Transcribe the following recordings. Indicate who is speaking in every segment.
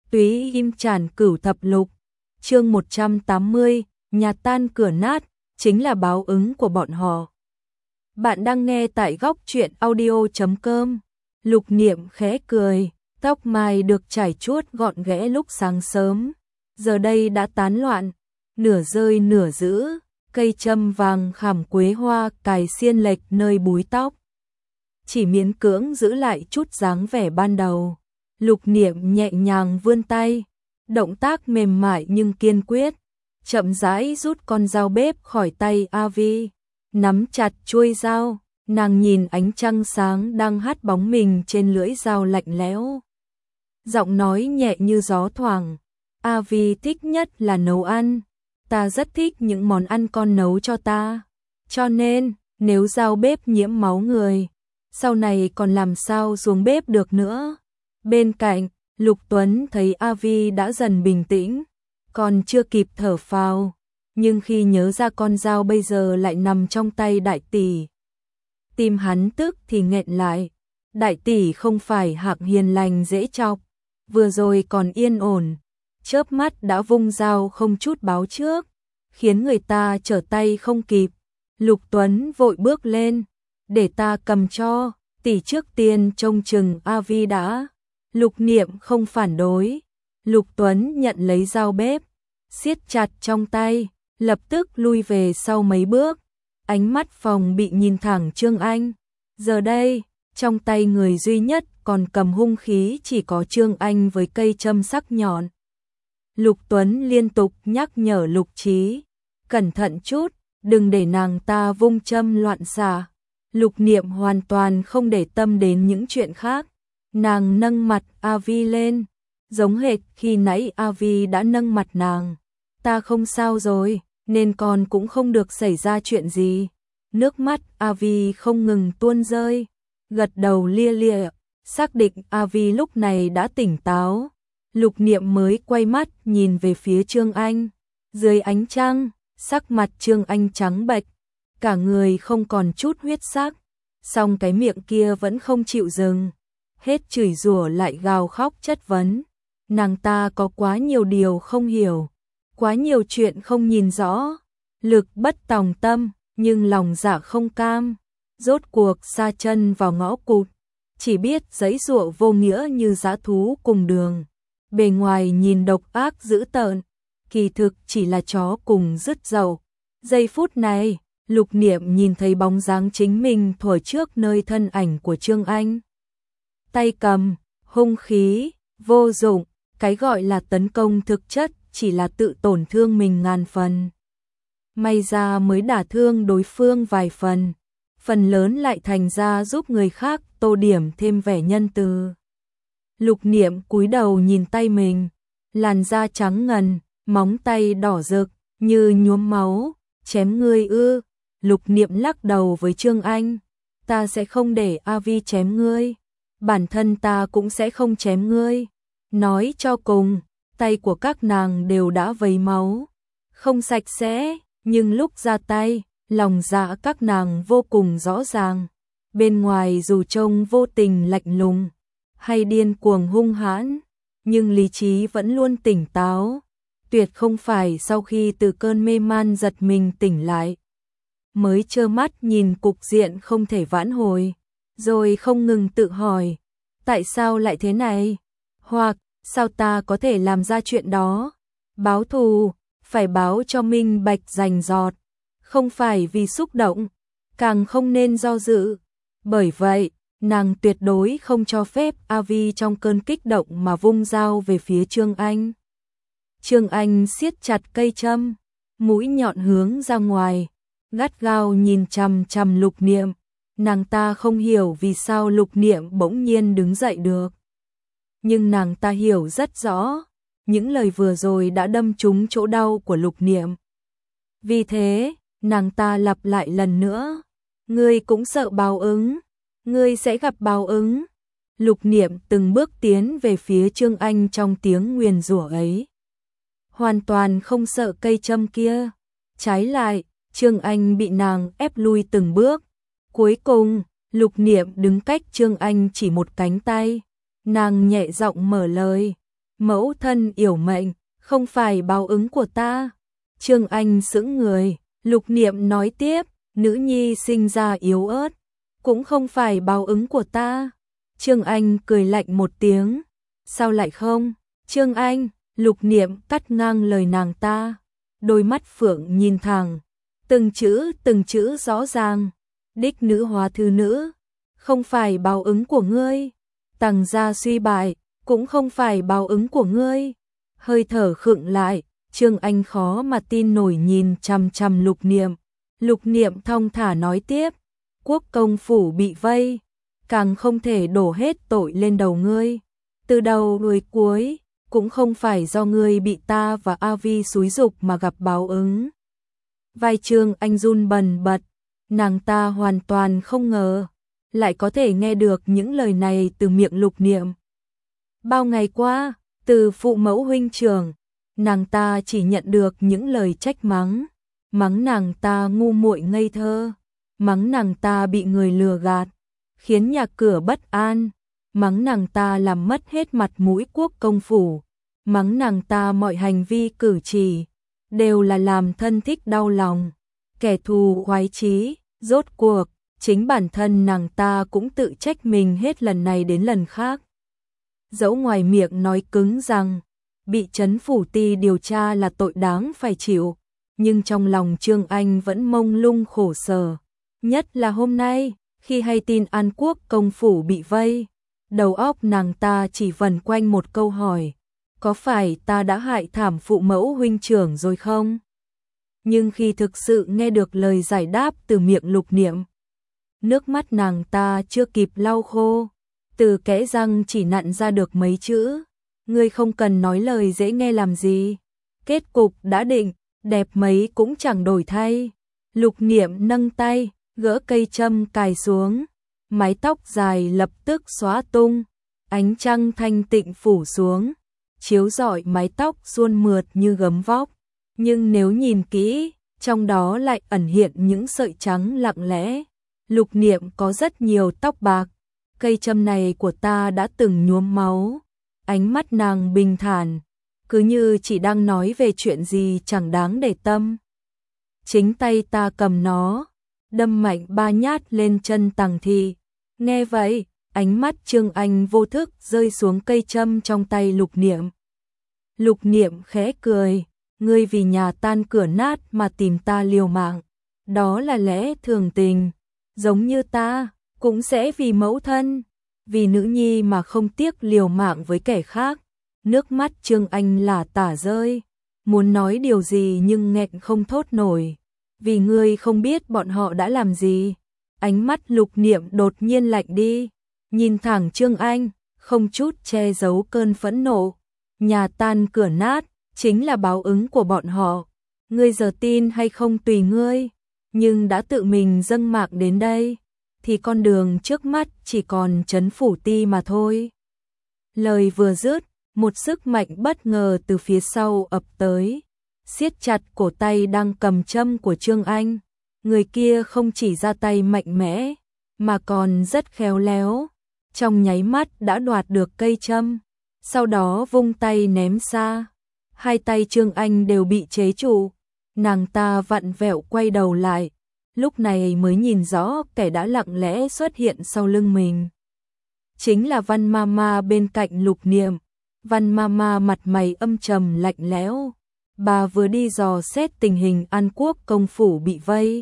Speaker 1: Túy Im Tràn Cửu Thập Lục, chương 180, nhà tan cửa nát, chính là báo ứng của bọn họ. Bạn đang nghe tại góc truyện audio.com. Lục Niệm khẽ cười, tóc mai được trải chuốt gọn ghẽ lúc sáng sớm, giờ đây đã tán loạn, nửa rơi nửa giữ, cây châm vàng khảm quế hoa cài xiên lệch nơi búi tóc. Chỉ miễn cưỡng giữ lại chút dáng vẻ ban đầu. Lục Niệm nhẹ nhàng vươn tay, động tác mềm mại nhưng kiên quyết, chậm rãi rút con dao bếp khỏi tay Avi, nắm chặt chuôi dao, nàng nhìn ánh trăng sáng đang hắt bóng mình trên lưỡi dao lạnh lẽo. Giọng nói nhẹ như gió thoảng, Avi thích nhất là nấu ăn, ta rất thích những món ăn con nấu cho ta, cho nên nếu dao bếp nhiễm máu người, sau này còn làm sao xuống bếp được nữa. Bên cạnh, Lục Tuấn thấy Avi đã dần bình tĩnh, còn chưa kịp thở phào, nhưng khi nhớ ra con dao bây giờ lại nằm trong tay đại tỷ, tim hắn tức thì nghẹn lại. Đại tỷ không phải hạng hiền lành dễ chọc, vừa rồi còn yên ổn, chớp mắt đã vung dao không chút báo trước, khiến người ta trở tay không kịp. Lục Tuấn vội bước lên, để ta cầm cho, tỷ trước tiên trông chừng Avi đã. Lục Niệm không phản đối, Lục Tuấn nhận lấy dao bếp, siết chặt trong tay, lập tức lui về sau mấy bước, ánh mắt phòng bị nhìn thẳng Trương Anh. Giờ đây, trong tay người duy nhất còn cầm hung khí chỉ có Trương Anh với cây châm sắc nhọn. Lục Tuấn liên tục nhắc nhở Lục Trí, cẩn thận chút, đừng để nàng ta vung châm loạn xạ. Lục Niệm hoàn toàn không để tâm đến những chuyện khác. Nàng nâng mặt Avi lên, giống hệt khi nãy Avi đã nâng mặt nàng. Ta không sao rồi, nên con cũng không được xảy ra chuyện gì. Nước mắt Avi không ngừng tuôn rơi, gật đầu lia lịa, xác định Avi lúc này đã tỉnh táo. Lục Niệm mới quay mắt nhìn về phía Trương Anh. Dưới ánh trăng, sắc mặt Trương Anh trắng bệch, cả người không còn chút huyết sắc, song cái miệng kia vẫn không chịu dừng. Hết chửi rủa lại gào khóc chất vấn. Nàng ta có quá nhiều điều không hiểu, quá nhiều chuyện không nhìn rõ, lực bất tòng tâm, nhưng lòng dạ không cam. Rốt cuộc sa chân vào ngõ cụt, chỉ biết giãy giụa vô nghĩa như dã thú cùng đường. Bề ngoài nhìn độc ác dữ tợn, kỳ thực chỉ là chó cùng rứt dậu. Giây phút này, Lục Niệm nhìn thấy bóng dáng chính mình thuở trước nơi thân ảnh của Trương Anh. Tay cầm, hung khí, vô dụng, cái gọi là tấn công thực chất chỉ là tự tổn thương mình ngàn phần. May ra mới đả thương đối phương vài phần, phần lớn lại thành ra giúp người khác tô điểm thêm vẻ nhân từ. Lục Niệm cúi đầu nhìn tay mình, làn da trắng ngần, móng tay đỏ rực, như nhuốm máu. Chém ngươi ư? Lục Niệm lắc đầu với Trương Anh, ta sẽ không để Avi chém ngươi. Bản thân ta cũng sẽ không chém ngươi. Nói cho cùng, tay của các nàng đều đã vấy máu, không sạch sẽ, nhưng lúc ra tay, lòng dạ các nàng vô cùng rõ ràng. Bên ngoài dù trông vô tình lạnh lùng, hay điên cuồng hung hãn, nhưng lý trí vẫn luôn tỉnh táo. Tuyệt không phải sau khi từ cơn mê man giật mình tỉnh lại, mới trơ mắt nhìn cục diện không thể vãn hồi, rồi không ngừng tự hỏi, tại sao lại thế này? Hoặc, sao ta có thể làm ra chuyện đó? Báo thù, phải báo cho minh bạch rành rọt, không phải vì xúc động, càng không nên do dự. Bởi vậy, nàng tuyệt đối không cho phép Avi trong cơn kích động mà vung dao về phía Trương Anh. Trương Anh siết chặt cây châm, mũi nhọn hướng ra ngoài, gắt gao nhìn chằm chằm Lục Niệm. Nàng ta không hiểu vì sao Lục Niệm bỗng nhiên đứng dậy được. Nhưng nàng ta hiểu rất rõ, những lời vừa rồi đã đâm trúng chỗ đau của Lục Niệm. Vì thế, nàng ta lặp lại lần nữa, ngươi cũng sợ báo ứng, ngươi sẽ gặp báo ứng. Lục Niệm từng bước tiến về phía Trương Anh trong tiếng nguyền rủa ấy, hoàn toàn không sợ cây châm kia. Trái lại, Trương Anh bị nàng ép lui từng bước. Cuối cùng, Lục Niệm đứng cách Trương Anh chỉ một cánh tay. Nàng nhẹ giọng mở lời, Mẫu thân yểu mệnh, không phải báo ứng của ta. Trương Anh sững người, Lục Niệm nói tiếp, nữ nhi sinh ra yếu ớt, cũng không phải báo ứng của ta. Trương Anh cười lạnh một tiếng, sao lại không? Trương Anh, Lục Niệm cắt ngang lời nàng ta, đôi mắt phượng nhìn thẳng, từng chữ rõ ràng, đích nữ hóa thư nữ, không phải báo ứng của ngươi. Tằng gia suy bại, cũng không phải báo ứng của ngươi. Hơi thở khựng lại, Trương Anh khó mà tin nổi nhìn chằm chằm Lục Niệm. Lục Niệm thong thả nói tiếp, quốc công phủ bị vây, càng không thể đổ hết tội lên đầu ngươi. Từ đầu đuôi cuối, cũng không phải do ngươi bị ta và A Vi xúi giục mà gặp báo ứng. Vai Trương Anh run bần bật, nàng ta hoàn toàn không ngờ, lại có thể nghe được những lời này từ miệng Lục Niệm. Bao ngày qua, từ phụ mẫu huynh trưởng, nàng ta chỉ nhận được những lời trách mắng, mắng nàng ta ngu muội ngây thơ, mắng nàng ta bị người lừa gạt, khiến nhà cửa bất an, mắng nàng ta làm mất hết mặt mũi quốc công phủ, mắng nàng ta mọi hành vi cử chỉ, đều là làm thân thích đau lòng, kẻ thù khoái chí. Rốt cuộc, chính bản thân nàng ta cũng tự trách mình hết lần này đến lần khác. Dẫu ngoài miệng nói cứng rằng bị trấn phủ ty điều tra là tội đáng phải chịu, nhưng trong lòng Trương Anh vẫn mông lung khổ sở. Nhất là hôm nay, khi hay tin An Quốc công phủ bị vây, đầu óc nàng ta chỉ vần quanh một câu hỏi, có phải ta đã hại thảm phụ mẫu huynh trưởng rồi không? Nhưng khi thực sự nghe được lời giải đáp từ miệng Lục Niệm, nước mắt nàng ta chưa kịp lau khô, từ kẽ răng chỉ nặn ra được mấy chữ, ngươi không cần nói lời dễ nghe làm gì, kết cục đã định, đẹp mấy cũng chẳng đổi thay. Lục Niệm nâng tay, gỡ cây châm cài xuống, mái tóc dài lập tức xóa tung, ánh trăng thanh tịnh phủ xuống, chiếu rọi mái tóc suôn mượt như gấm vóc. Nhưng nếu nhìn kỹ, trong đó lại ẩn hiện những sợi trắng lặng lẽ. Lục Niệm có rất nhiều tóc bạc, cây châm này của ta đã từng nhuốm máu. Ánh mắt nàng bình thản, cứ như chỉ đang nói về chuyện gì chẳng đáng để tâm. Chính tay ta cầm nó, đâm mạnh 3 nhát lên chân Tằng Thị. Nghe vậy, ánh mắt Trương Anh vô thức rơi xuống cây châm trong tay Lục Niệm. Lục Niệm khẽ cười, ngươi vì nhà tan cửa nát mà tìm ta liều mạng, đó là lẽ thường tình, giống như ta, cũng sẽ vì mẫu thân, vì nữ nhi mà không tiếc liều mạng với kẻ khác. Nước mắt Trương Anh lả tả rơi, muốn nói điều gì nhưng nghẹn không thốt nổi, vì ngươi không biết bọn họ đã làm gì. Ánh mắt Lục Niệm đột nhiên lạnh đi, nhìn thẳng Trương Anh, không chút che giấu cơn phẫn nộ. Nhà tan cửa nát, chính là báo ứng của bọn họ. Ngươi giờ tin hay không tùy ngươi, nhưng đã tự mình dâng mạng đến đây, thì con đường trước mắt chỉ còn trấn phủ ty mà thôi. Lời vừa dứt, một sức mạnh bất ngờ từ phía sau ập tới, siết chặt cổ tay đang cầm châm của Trương Anh. Người kia không chỉ ra tay mạnh mẽ, mà còn rất khéo léo, trong nháy mắt đã đoạt được cây châm, sau đó vung tay ném xa. Hai tay Trương Anh đều bị chế trụ, nàng ta vặn vẹo quay đầu lại, lúc này mới nhìn rõ kẻ đã lặng lẽ xuất hiện sau lưng mình. Chính là Văn Mama bên cạnh Lục Niệm. Văn Mama mặt mày âm trầm lạnh lẽo, bà vừa đi dò xét tình hình An Quốc công phủ bị vây.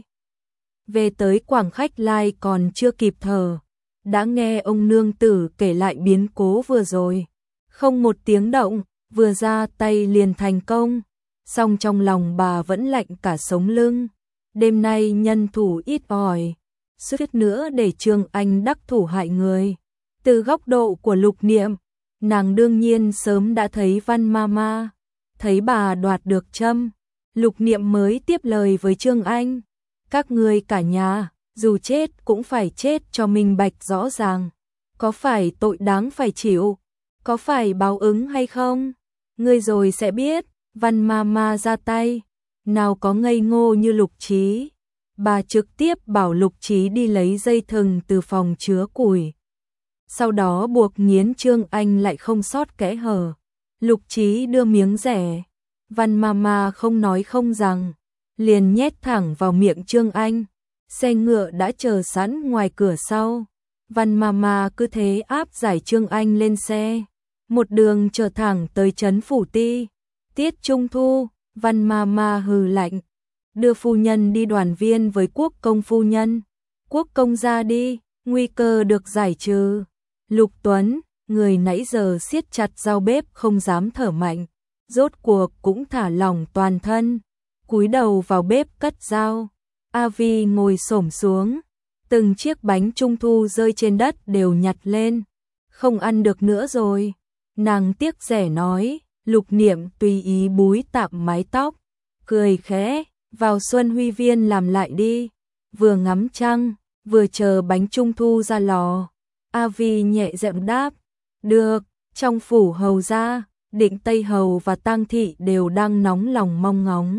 Speaker 1: Về tới Quảng Khách Lai còn chưa kịp thở, đã nghe ông nương tử kể lại biến cố vừa rồi. Không một tiếng động, vừa ra tay liền thành công, song trong lòng bà vẫn lạnh cả sống lưng. Đêm nay nhân thủ ít ỏi, suýt nữa để Trương Anh đắc thủ hại người. Từ góc độ của Lục Niệm, nàng đương nhiên sớm đã thấy Văn Mama, thấy bà đoạt được châm. Lục Niệm mới tiếp lời với Trương Anh, các ngươi cả nhà, dù chết cũng phải chết cho minh bạch rõ ràng, có phải tội đáng phải chịu, có phải báo ứng hay không, ngươi rồi sẽ biết. Văn Mama ra tay, nào có ngây ngô như Lục Trí, bà trực tiếp bảo Lục Trí đi lấy dây thừng từ phòng chứa củi, sau đó buộc nghiến Trương Anh lại không sót kẽ hở. Lục Chí đưa miếng rẻ. Văn Mama không nói không rằng, liền nhét thẳng vào miệng Trương Anh. Xe ngựa đã chờ sẵn ngoài cửa sau. Văn Mama cứ thế áp giải Trương Anh lên xe. Một đường chở thẳng tới trấn Phủ Ti. Tiết Trung Thu, Văn Mama hừ lạnh. Đưa phu nhân đi đoàn viên với Quốc công phu nhân. Quốc công ra đi, nguy cơ được giải trừ. Lục Tuấn, người nãy giờ siết chặt dao bếp không dám thở mạnh, rốt cuộc cũng thả lỏng toàn thân, cúi đầu vào bếp cất dao. A Vi ngồi xổm xuống, từng chiếc bánh trung thu rơi trên đất đều nhặt lên. Không ăn được nữa rồi. Nàng tiếc rẻ nói. Lục Niệm tùy ý búi tạm mái tóc, cười khẽ, vào Xuân Huy Viên làm lại đi. Vừa ngắm trăng, vừa chờ bánh trung thu ra lò. A Vi nhẹ giọng đáp, được. Trong phủ hầu gia, Định Tây Hầu và Tang Thị đều đang nóng lòng mong ngóng.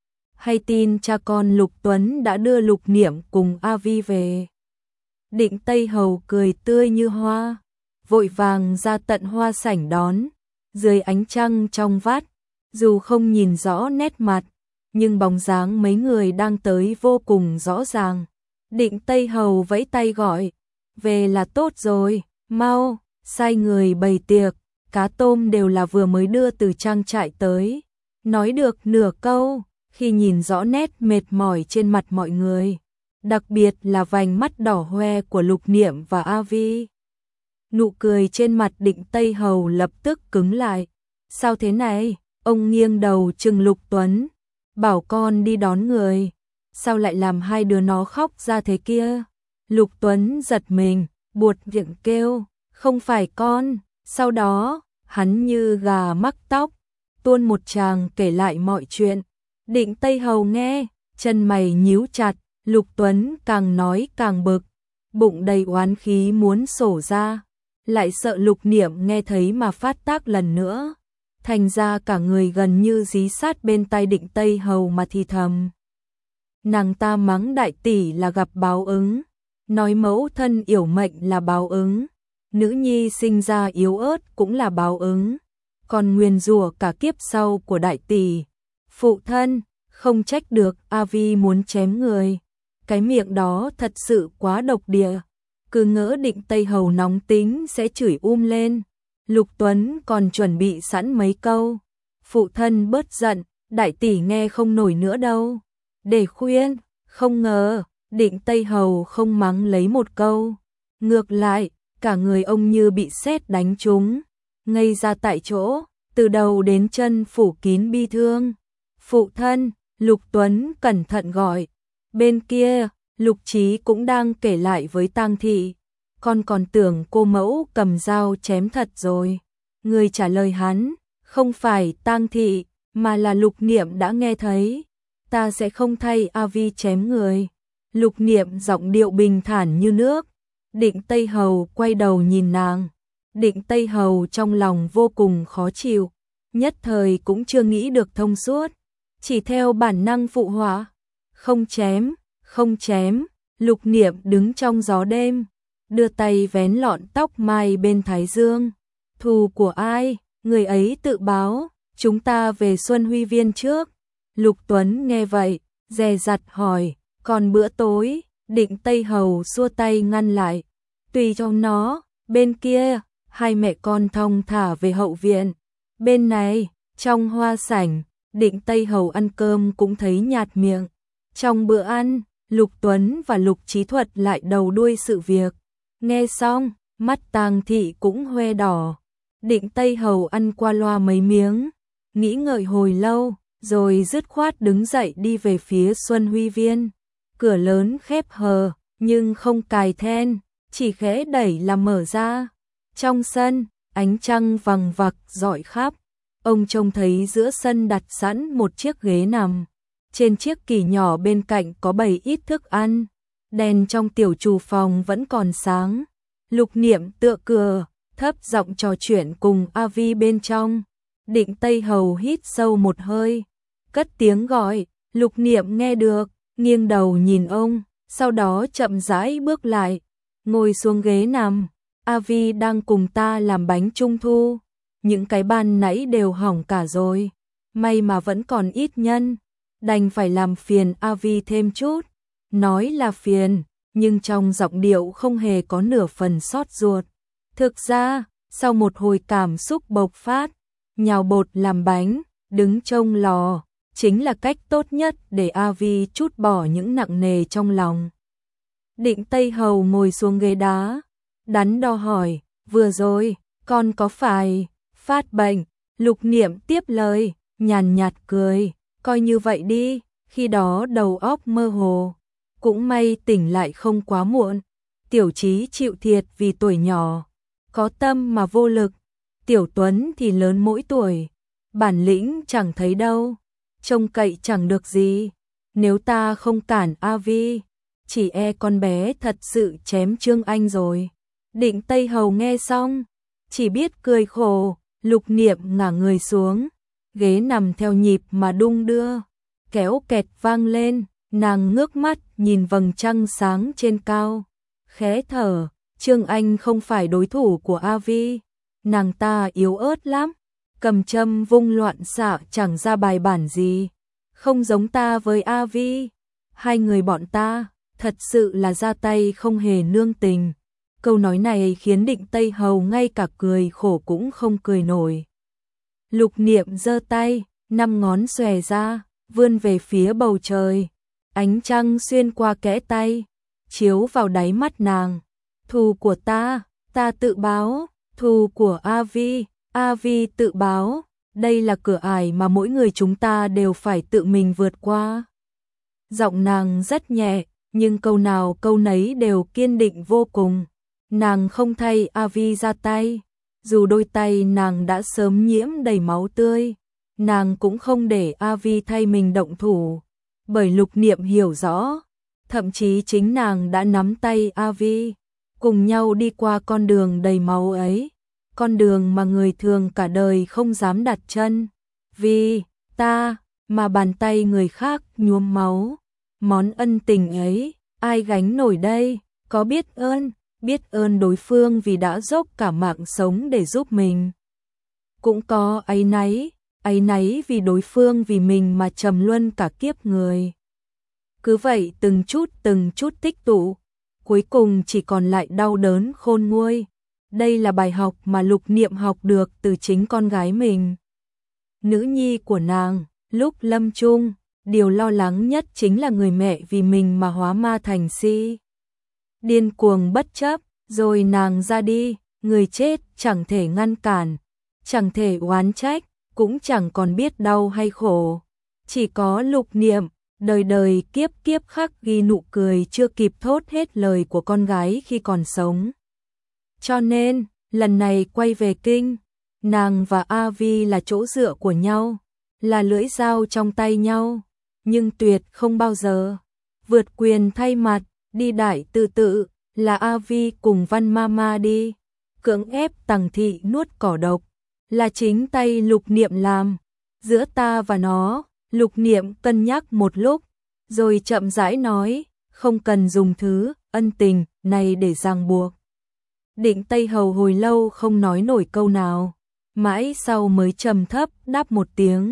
Speaker 1: Hay tin cha con Lục Tuấn đã đưa Lục Niệm cùng A Vi về. Định Tây Hầu cười tươi như hoa, vội vàng ra tận hoa sảnh đón. Dưới ánh trăng trong vắt, dù không nhìn rõ nét mặt, nhưng bóng dáng mấy người đang tới vô cùng rõ ràng. Định Tây Hầu vẫy tay gọi, về là tốt rồi, mau, sai người bày tiệc, cá tôm đều là vừa mới đưa từ trang trại tới. Nói được nửa câu, khi nhìn rõ nét mệt mỏi trên mặt mọi người, đặc biệt là vành mắt đỏ hoe của Lục Niệm và A Vi. Nụ cười trên mặt Định Tây Hầu lập tức cứng lại. Sao thế này? Ông nghiêng đầu trừng Lục Tuấn, bảo con đi đón người. Sao lại làm hai đứa nó khóc ra thế kia? Lục Tuấn giật mình, buột miệng kêu, không phải con. Sau đó, hắn như gà mắc tóc, tuôn một tràng kể lại mọi chuyện. Định Tây Hầu nghe, chân mày nhíu chặt, Lục Tuấn càng nói càng bực, bụng đầy oán khí muốn sổ ra. Lại sợ Lục Niệm nghe thấy mà phát tác lần nữa, thành ra cả người gần như dí sát bên tai Định Tây Hầu mà thì thầm. Nàng ta mắng đại tỷ là gặp báo ứng, nói mẫu thân yểu mệnh là báo ứng, nữ nhi sinh ra yếu ớt cũng là báo ứng, còn nguyền rủa cả kiếp sau của đại tỷ. Phụ thân, không trách được A Vi muốn chém người, cái miệng đó thật sự quá độc địa. Cứ ngỡ Định Tây Hầu nóng tính sẽ chửi lên. Lục Tuấn còn chuẩn bị sẵn mấy câu. Phụ thân bớt giận, đại tỷ nghe không nổi nữa đâu. Để khuyên, không ngờ, Định Tây Hầu không mắng lấy một câu. Ngược lại, cả người ông như bị sét đánh trúng, ngây ra tại chỗ, từ đầu đến chân phủ kín bi thương. Phụ thân, Lục Tuấn cẩn thận gọi. Bên kia, Lục Chí cũng đang kể lại với Tang Thị, con còn tưởng cô mẫu cầm dao chém thật rồi. Người trả lời hắn, không phải Tang Thị, mà là Lục Niệm đã nghe thấy. Ta sẽ không thay A Vi chém người. Lục Niệm giọng điệu bình thản như nước. Định Tây Hầu quay đầu nhìn nàng. Định Tây Hầu trong lòng vô cùng khó chịu, nhất thời cũng chưa nghĩ được thông suốt, chỉ theo bản năng phụ họa, không chém. Không chém. Lục Niệm đứng trong gió đêm, đưa tay vén lọn tóc mai bên thái dương. Thù của ai? Người ấy tự báo, chúng ta về Xuân Huy Viên trước. Lục Tuấn nghe vậy, dè dặt hỏi, còn bữa tối? Định Tây Hầu xua tay ngăn lại, tùy cho nó. Bên kia, hai mẹ con thong thả về hậu viện. Bên này, trong hoa sảnh, Định Tây Hầu ăn cơm cũng thấy nhạt miệng. Trong bữa ăn, Lục Tuấn và Lục Chí thuật lại đầu đuôi sự việc. Nghe xong, mắt Tang Thị cũng hoe đỏ. Định Tây Hầu ăn qua loa mấy miếng, nghĩ ngợi hồi lâu, rồi dứt khoát đứng dậy đi về phía Xuân Huy Viên. Cửa lớn khép hờ, nhưng không cài then, chỉ khẽ đẩy là mở ra. Trong sân, ánh trăng vằng vặc rọi khắp. Ông trông thấy giữa sân đặt sẵn một chiếc ghế nằm. Trên chiếc kỷ nhỏ bên cạnh có bày ít thức ăn. Đèn trong tiểu trù phòng vẫn còn sáng. Lục Niệm tựa cửa, thấp giọng trò chuyện cùng A Vi bên trong. Định Tây Hầu hít sâu một hơi, cất tiếng gọi. Lục Niệm nghe được, nghiêng đầu nhìn ông, sau đó chậm rãi bước lại, ngồi xuống ghế nằm. A Vi đang cùng ta làm bánh trung thu. những cái ban nãy đều hỏng cả rồi. May mà vẫn còn ít nhân, đành phải làm phiền A Vi thêm chút. Nói là phiền, nhưng trong giọng điệu không hề có nửa phần xót ruột. Thực ra, sau một hồi cảm xúc bộc phát, nhào bột làm bánh, đứng trông lò, chính là cách tốt nhất để A Vi trút bỏ những nặng nề trong lòng. Định Tây Hầu ngồi xuống ghế đá, đắn đo hỏi, vừa rồi, con có phải phát bệnh? Lục Niệm tiếp lời, nhàn nhạt cười, coi như vậy đi, khi đó đầu óc mơ hồ. Cũng may tỉnh lại không quá muộn. Tiểu Chí chịu thiệt vì tuổi nhỏ, có tâm mà vô lực. Tiểu Tuấn thì lớn mỗi tuổi, bản lĩnh chẳng thấy đâu, trông cậy chẳng được gì. Nếu ta không cản A Vi, chỉ e con bé thật sự chém Trương Anh rồi. Định Tây Hầu nghe xong, chỉ biết cười khổ. Lục Niệm ngả người xuống, ghế nằm theo nhịp mà đung đưa, kéo kẹt vang lên. Nàng ngước mắt nhìn vầng trăng sáng trên cao, khẽ thở. Trương Anh không phải đối thủ của A Vi, nàng ta yếu ớt lắm, cầm châm vung loạn xạ chẳng ra bài bản gì, không giống ta với A Vi. Hai người bọn ta thật sự là ra tay không hề nương tình. Câu nói này khiến Định Tây Hầu ngay cả cười khổ cũng không cười nổi. Lục Niệm giơ tay, 5 ngón xòe ra, vươn về phía bầu trời. Ánh trăng xuyên qua kẽ tay, chiếu vào đáy mắt nàng. Thù của ta tự báo. Thù của A Vi tự báo. Đây là cửa ải mà mỗi người chúng ta đều phải tự mình vượt qua. Giọng nàng rất nhẹ, nhưng câu nào câu nấy đều kiên định vô cùng. Nàng không thay A Vi ra tay, dù đôi tay nàng đã sớm nhiễm đầy máu tươi, nàng cũng không để A Vi thay mình động thủ, bởi Lục Niệm hiểu rõ, thậm chí chính nàng đã nắm tay A Vi, cùng nhau đi qua con đường đầy máu ấy, con đường mà người thường cả đời không dám đặt chân. Vì ta mà bàn tay người khác nhuốm máu, món ân tình ấy ai gánh nổi đây? Có biết ơn đối phương vì đã dốc cả mạng sống để giúp mình. Cũng có áy náy vì đối phương vì mình mà trầm luân cả kiếp người. Cứ vậy từng chút tích tụ, cuối cùng chỉ còn lại đau đớn khôn nguôi. Đây là bài học mà Lục Niệm học được từ chính con gái mình. Nữ nhi của nàng, lúc lâm chung, điều lo lắng nhất chính là người mẹ vì mình mà hóa ma thành si. Điên cuồng bất chấp, rồi nàng ra đi, người chết chẳng thể ngăn cản, chẳng thể oán trách, cũng chẳng còn biết đau hay khổ. Chỉ có Lục Niệm, đời đời kiếp kiếp khắc ghi nụ cười chưa kịp thốt hết lời của con gái khi còn sống. Cho nên, lần này quay về kinh, nàng và A Vi là chỗ dựa của nhau, là lưỡi dao trong tay nhau, nhưng tuyệt không bao giờ vượt quyền thay mặt. Đi đại tự là A Vi cùng Văn Mama đi, cưỡng ép Tằng Thị nuốt cỏ độc, là chính tay Lục Niệm làm. Giữa ta và nó, Lục Niệm cân nhắc một lúc, rồi chậm rãi nói, không cần dùng thứ ân tình này để ràng buộc. Định Tây Hầu hồi lâu không nói nổi câu nào, mãi sau mới trầm thấp đáp một tiếng.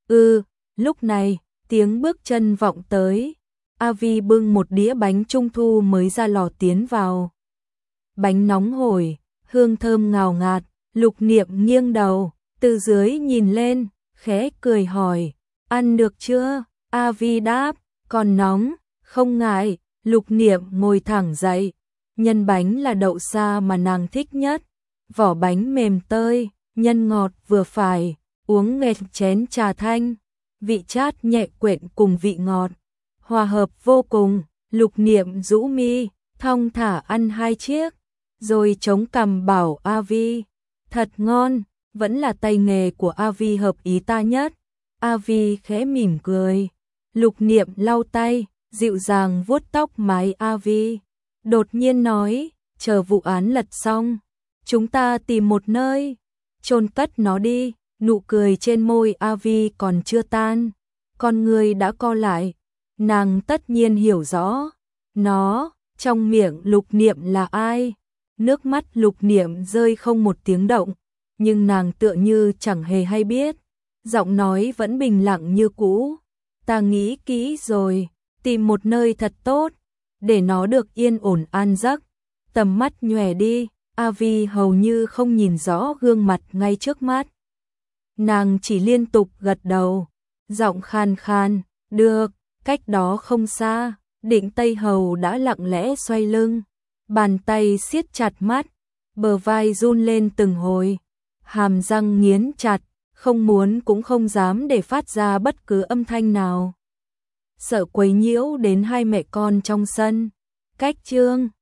Speaker 1: Lúc này, tiếng bước chân vọng tới. A Vi bưng một đĩa bánh trung thu mới ra lò tiến vào. Bánh nóng hổi, hương thơm ngào ngạt. Lục Niệm nghiêng đầu, từ dưới nhìn lên, khẽ cười hỏi, ăn được chưa? A Vi đáp, còn nóng, không ngại. Lục Niệm ngồi thẳng dậy, nhân bánh là đậu sa mà nàng thích nhất, vỏ bánh mềm tơi, nhân ngọt vừa phải, uống nghẹt chén trà thanh, vị chát nhẹ quyện cùng vị ngọt, hòa hợp vô cùng. Lục Niệm rũ mi, thong thả ăn 2 chiếc, rồi chống cằm bảo A Vi, thật ngon, vẫn là tay nghề của A Vi hợp ý ta nhất. A Vi khẽ mỉm cười. Lục Niệm lau tay, dịu dàng vuốt tóc mái A Vi, đột nhiên nói, chờ vụ án lật xong, chúng ta tìm một nơi chôn cất nó đi. Nụ cười trên môi A Vi còn chưa tan, con người đã co lại. Nàng tất nhiên hiểu rõ, nó trong miệng Lục Niệm là ai. Nước mắt Lục Niệm rơi không một tiếng động, nhưng nàng tựa như chẳng hề hay biết, giọng nói vẫn bình lặng như cũ. Ta nghĩ kỹ rồi, tìm một nơi thật tốt, để nó được yên ổn an giấc. Tầm mắt nhòe đi, A Vi hầu như không nhìn rõ gương mặt ngay trước mắt. Nàng chỉ liên tục gật đầu, giọng khan khan, được, cách đó không xa, Định Tây Hầu đã lặng lẽ xoay lưng, bàn tay siết chặt mắt, bờ vai run lên từng hồi, hàm răng nghiến chặt, không muốn cũng không dám để phát ra bất cứ âm thanh nào. Sợ quấy nhiễu đến hai mẹ con trong sân. Cách chương